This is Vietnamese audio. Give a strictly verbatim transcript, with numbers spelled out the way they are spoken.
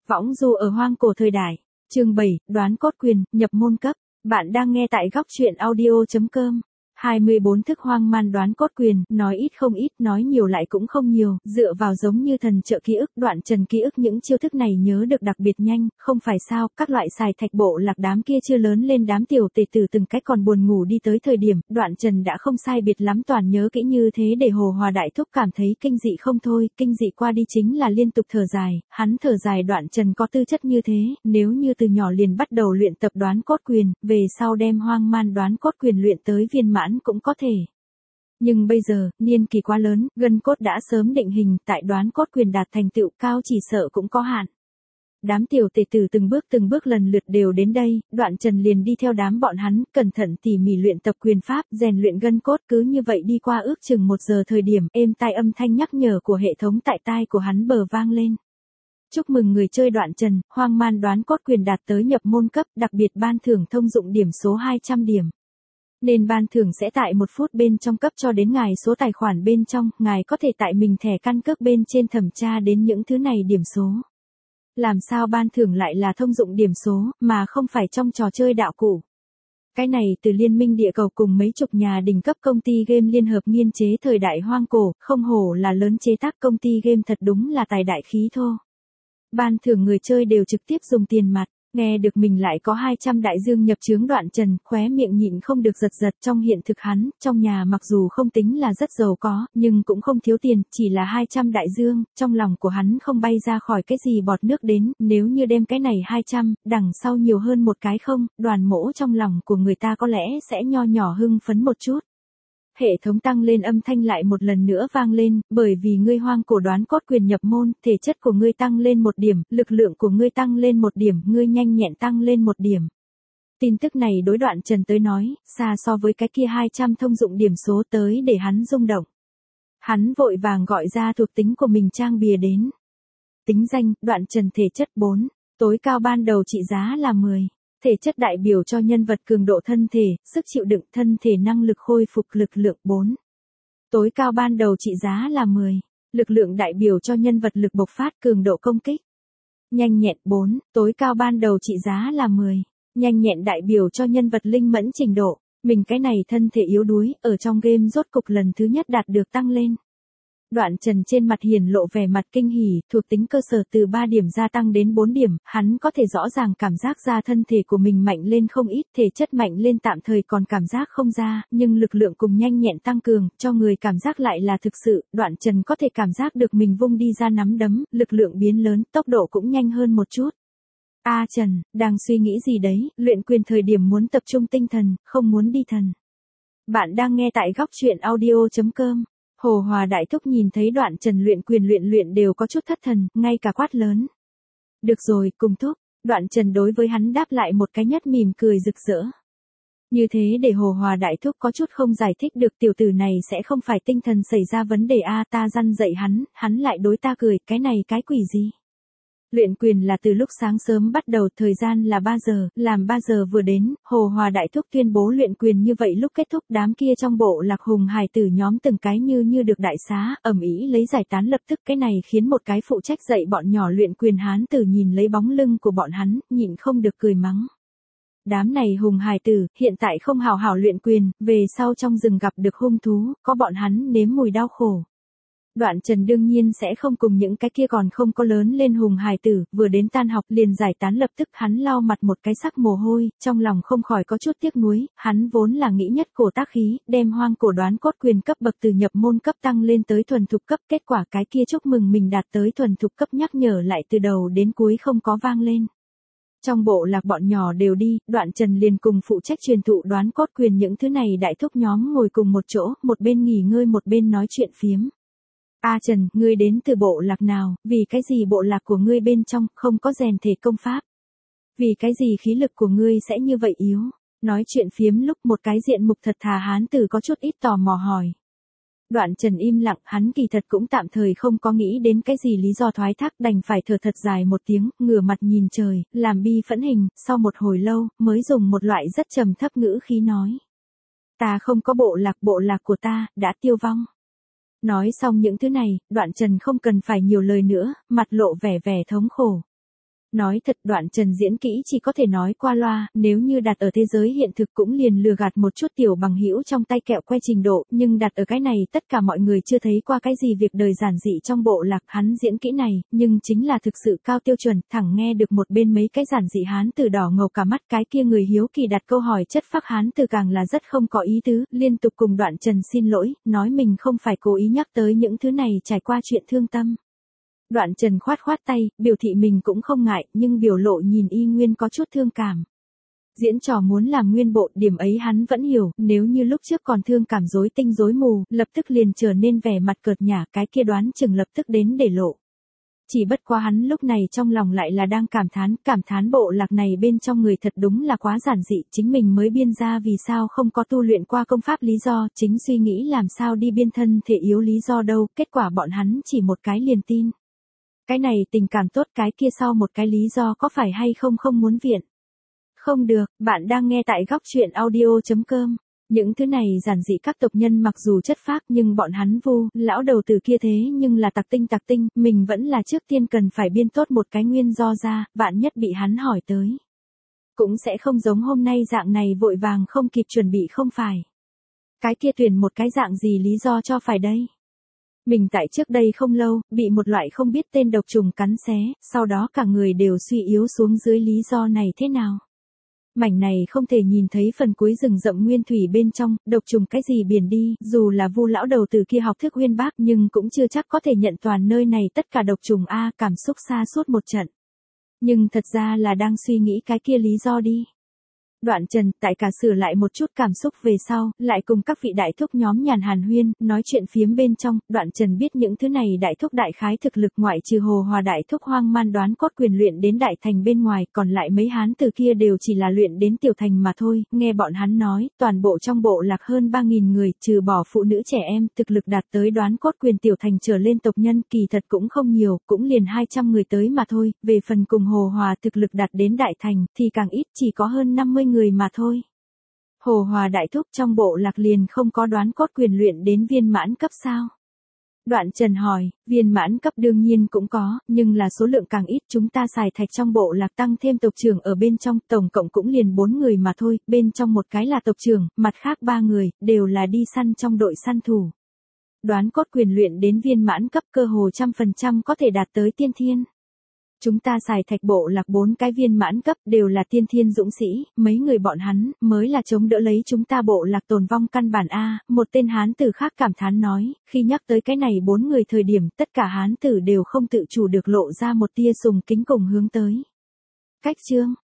Võng du ở hoang cổ thời đại. Chương bảy, đoán cốt quyền, nhập môn cấp. Bạn đang nghe tại góc truyện audio chấm com. hai mươi bốn thức hoang man đoán cốt quyền, nói ít không ít, nói nhiều lại cũng không nhiều, dựa vào giống như thần trợ ký ức, Đoạn Trần ký ức những chiêu thức này nhớ được đặc biệt nhanh, không phải sao, các loại xài thạch bộ lạc đám kia chưa lớn lên đám tiểu tể tử từng cách còn buồn ngủ đi tới thời điểm, Đoạn Trần đã không sai biệt lắm toàn nhớ kỹ như thế để Hồ Hòa Đại Thúc cảm thấy kinh dị không thôi, kinh dị qua đi chính là liên tục thở dài, hắn thở dài Đoạn Trần có tư chất như thế, nếu như từ nhỏ liền bắt đầu luyện tập đoán cốt quyền, về sau đem hoang man đoán cốt quyền luyện tới viên mãn cũng có thể. Nhưng bây giờ, niên kỳ quá lớn, gân cốt đã sớm định hình, tại đoán cốt quyền đạt thành tựu cao chỉ sợ cũng có hạn. Đám tiểu tể tử từng bước từng bước lần lượt đều đến đây, Đoạn Trần liền đi theo đám bọn hắn, cẩn thận tỉ mỉ luyện tập quyền pháp, rèn luyện gân cốt, cứ như vậy đi qua ước chừng một giờ thời điểm, êm tai âm thanh nhắc nhở của hệ thống tại tai của hắn bờ vang lên. Chúc mừng người chơi Đoạn Trần, hoang man đoán cốt quyền đạt tới nhập môn cấp, đặc biệt ban thưởng thông dụng điểm số hai trăm điểm. Nên ban thưởng sẽ tại một phút bên trong cấp cho đến ngài số tài khoản bên trong, ngài có thể tại mình thẻ căn cước bên trên thẩm tra đến những thứ này điểm số. Làm sao ban thưởng lại là thông dụng điểm số, mà không phải trong trò chơi đạo cụ. Cái này từ Liên minh địa cầu cùng mấy chục nhà đỉnh cấp công ty game liên hợp nghiên chế thời đại hoang cổ, không hổ là lớn chế tác công ty game thật đúng là tài đại khí thô. Ban thưởng người chơi đều trực tiếp dùng tiền mặt. Nghe được mình lại có hai trăm đại dương nhập chướng Đoạn Trần, khóe miệng nhịn không được giật giật, trong hiện thực hắn, trong nhà mặc dù không tính là rất giàu có, nhưng cũng không thiếu tiền, chỉ là hai trăm đại dương, trong lòng của hắn không bay ra khỏi cái gì bọt nước đến, nếu như đem cái này hai trăm, đằng sau nhiều hơn một cái không, Đoàn Mỗ trong lòng của người ta có lẽ sẽ nho nhỏ hưng phấn một chút. Hệ thống tăng lên âm thanh lại một lần nữa vang lên, bởi vì ngươi hoang cổ đoán cốt quyền nhập môn, thể chất của ngươi tăng lên một điểm, lực lượng của ngươi tăng lên một điểm, ngươi nhanh nhẹn tăng lên một điểm. Tin tức này đối Đoạn Trần tới nói, xa so với cái kia hai trăm thông dụng điểm số tới để hắn rung động. Hắn vội vàng gọi ra thuộc tính của mình trang bìa đến. Tính danh, Đoạn Trần thể chất bốn, tối cao ban đầu trị giá là mười. Thể chất đại biểu cho nhân vật cường độ thân thể, sức chịu đựng thân thể năng lực khôi phục lực lượng bốn. Tối cao ban đầu trị giá là mười. Lực lượng đại biểu cho nhân vật lực bộc phát cường độ công kích. Nhanh nhẹn bốn, tối cao ban đầu trị giá là mười. Nhanh nhẹn đại biểu cho nhân vật linh mẫn trình độ. Mình cái này thân thể yếu đuối, ở trong game rốt cục lần thứ nhất đạt được tăng lên. Đoạn Trần trên mặt hiển lộ vẻ mặt kinh hỉ, thuộc tính cơ sở từ ba điểm gia tăng đến bốn điểm, hắn có thể rõ ràng cảm giác ra thân thể của mình mạnh lên không ít, thể chất mạnh lên tạm thời còn cảm giác không ra, nhưng lực lượng cùng nhanh nhẹn tăng cường, cho người cảm giác lại là thực sự, Đoạn Trần có thể cảm giác được mình vung đi ra nắm đấm, lực lượng biến lớn, tốc độ cũng nhanh hơn một chút. A Trần, đang suy nghĩ gì đấy, luyện quyền thời điểm muốn tập trung tinh thần, không muốn đi thần. Bạn đang nghe tại góc truyện audio chấm com. Hồ Hòa Đại Thúc nhìn thấy Đoạn Trần luyện quyền luyện luyện đều có chút thất thần, ngay cả quát lớn. Được rồi, cùng thúc, Đoạn Trần đối với hắn đáp lại một cái nhất mỉm cười rực rỡ. Như thế để Hồ Hòa Đại Thúc có chút không giải thích được tiểu tử này sẽ không phải tinh thần xảy ra vấn đề a ta răn dạy hắn, hắn lại đối ta cười, cái này cái quỷ gì. Luyện quyền là từ lúc sáng sớm bắt đầu, thời gian là ba giờ, làm ba giờ vừa đến, Hồ Hòa Đại Thúc tuyên bố luyện quyền như vậy lúc kết thúc đám kia trong bộ lạc hùng hài tử nhóm từng cái như như được đại xá, ầm ĩ lấy giải tán lập tức, cái này khiến một cái phụ trách dạy bọn nhỏ luyện quyền hán tử nhìn lấy bóng lưng của bọn hắn, nhịn không được cười mắng. Đám này hùng hài tử, hiện tại không hào hảo luyện quyền, về sau trong rừng gặp được hung thú, có bọn hắn nếm mùi đau khổ. Đoạn Trần đương nhiên sẽ không cùng những cái kia còn không có lớn lên hùng hài tử, vừa đến tan học liền giải tán lập tức hắn lau mặt một cái sắc mồ hôi, trong lòng không khỏi có chút tiếc nuối, hắn vốn là nghĩ nhất cổ tác khí, đem hoang cổ đoán cốt quyền cấp bậc từ nhập môn cấp tăng lên tới thuần thục cấp, kết quả cái kia chúc mừng mình đạt tới thuần thục cấp nhắc nhở lại từ đầu đến cuối không có vang lên. Trong bộ lạc bọn nhỏ đều đi, Đoạn Trần liền cùng phụ trách truyền thụ đoán cốt quyền những thứ này đại thúc nhóm ngồi cùng một chỗ, một bên nghỉ ngơi một bên nói chuyện phiếm. A Trần, ngươi đến từ bộ lạc nào, vì cái gì bộ lạc của ngươi bên trong không có rèn thể công pháp? Vì cái gì khí lực của ngươi sẽ như vậy yếu? Nói chuyện phiếm lúc một cái diện mục thật thà hán tử có chút ít tò mò hỏi. Đoạn Trần im lặng, hắn kỳ thật cũng tạm thời không có nghĩ đến cái gì lý do thoái thác, đành phải thở thật dài một tiếng, ngửa mặt nhìn trời, làm bi phẫn hình, sau một hồi lâu, mới dùng một loại rất trầm thấp ngữ khí nói. Ta không có bộ lạc, bộ lạc của ta, đã tiêu vong. Nói xong những thứ này, Đoạn Trần không cần phải nhiều lời nữa, mặt lộ vẻ vẻ thống khổ. Nói thật Đoạn Trần diễn kỹ chỉ có thể nói qua loa, nếu như đặt ở thế giới hiện thực cũng liền lừa gạt một chút tiểu bằng hữu trong tay kẹo que trình độ, nhưng đặt ở cái này tất cả mọi người chưa thấy qua cái gì việc đời giản dị trong bộ lạc hắn diễn kỹ này, nhưng chính là thực sự cao tiêu chuẩn, thẳng nghe được một bên mấy cái giản dị hán từ đỏ ngầu cả mắt cái kia người hiếu kỳ đặt câu hỏi chất phác hán từ càng là rất không có ý tứ, liên tục cùng Đoạn Trần xin lỗi, nói mình không phải cố ý nhắc tới những thứ này trải qua chuyện thương tâm. Đoạn Trần khoát khoát tay, biểu thị mình cũng không ngại, nhưng biểu lộ nhìn y nguyên có chút thương cảm. Diễn trò muốn làm nguyên bộ, điểm ấy hắn vẫn hiểu, nếu như lúc trước còn thương cảm rối tinh rối mù, lập tức liền trở nên vẻ mặt cợt nhả, cái kia đoán chừng lập tức đến để lộ. Chỉ bất quá hắn lúc này trong lòng lại là đang cảm thán, cảm thán bộ lạc này bên trong người thật đúng là quá giản dị, chính mình mới biên ra vì sao không có tu luyện qua công pháp lý do, chính suy nghĩ làm sao đi biên thân thể yếu lý do đâu, kết quả bọn hắn chỉ một cái liền tin. Cái này tình cảm tốt, cái kia sau một cái lý do có phải hay không không muốn viện. Không được, bạn đang nghe tại góc truyện audio chấm com. Những thứ này giản dị các tộc nhân mặc dù chất phác nhưng bọn hắn vu, lão đầu tử kia thế nhưng là tặc tinh tặc tinh, mình vẫn là trước tiên cần phải biên tốt một cái nguyên do ra, vạn nhất bị hắn hỏi tới. Cũng sẽ không giống hôm nay dạng này vội vàng không kịp chuẩn bị không phải. Cái kia tuyển một cái dạng gì lý do cho phải đây? Mình tại trước đây không lâu, bị một loại không biết tên độc trùng cắn xé, sau đó cả người đều suy yếu xuống dưới lý do này thế nào? Mảnh này không thể nhìn thấy phần cuối rừng rậm nguyên thủy bên trong, độc trùng cái gì biển đi, dù là Vu lão đầu từ kia học thức uyên bác nhưng cũng chưa chắc có thể nhận toàn nơi này tất cả độc trùng a, cảm xúc xa suốt một trận. Nhưng thật ra là đang suy nghĩ cái kia lý do đi. Đoạn Trần, tại cả sửa lại một chút cảm xúc về sau, lại cùng các vị đại thúc nhóm nhàn hàn huyên, nói chuyện phiếm bên trong, Đoạn Trần biết những thứ này đại thúc đại khái thực lực ngoại trừ Hồ Hòa đại thúc hoang man đoán cốt quyền luyện đến đại thành bên ngoài, còn lại mấy hán từ kia đều chỉ là luyện đến tiểu thành mà thôi, nghe bọn hắn nói, toàn bộ trong bộ lạc hơn ba nghìn người, trừ bỏ phụ nữ trẻ em, thực lực đạt tới đoán cốt quyền tiểu thành trở lên tộc nhân, kỳ thật cũng không nhiều, cũng liền hai trăm người tới mà thôi, về phần cùng Hồ Hòa thực lực đạt đến đại thành, thì càng ít, chỉ có hơn năm mươi người mà thôi. Hồ Hòa đại thúc trong bộ lạc liền không có đoán cốt quyền luyện đến viên mãn cấp sao? Đoạn Trần hỏi, viên mãn cấp đương nhiên cũng có, nhưng là số lượng càng ít, chúng ta xài thạch trong bộ lạc tăng thêm tộc trưởng ở bên trong, tổng cộng cũng liền bốn người mà thôi, bên trong một cái là tộc trưởng, mặt khác ba người, đều là đi săn trong đội săn thủ. Đoán cốt quyền luyện đến viên mãn cấp cơ hồ trăm phần trăm có thể đạt tới tiên thiên. Chúng ta xài thạch bộ lạc bốn cái viên mãn cấp đều là tiên thiên dũng sĩ, mấy người bọn hắn mới là chống đỡ lấy chúng ta bộ lạc tồn vong căn bản a, một tên hán tử khác cảm thán nói, khi nhắc tới cái này bốn người thời điểm, tất cả hán tử đều không tự chủ được lộ ra một tia sùng kính cùng hướng tới. Cách chương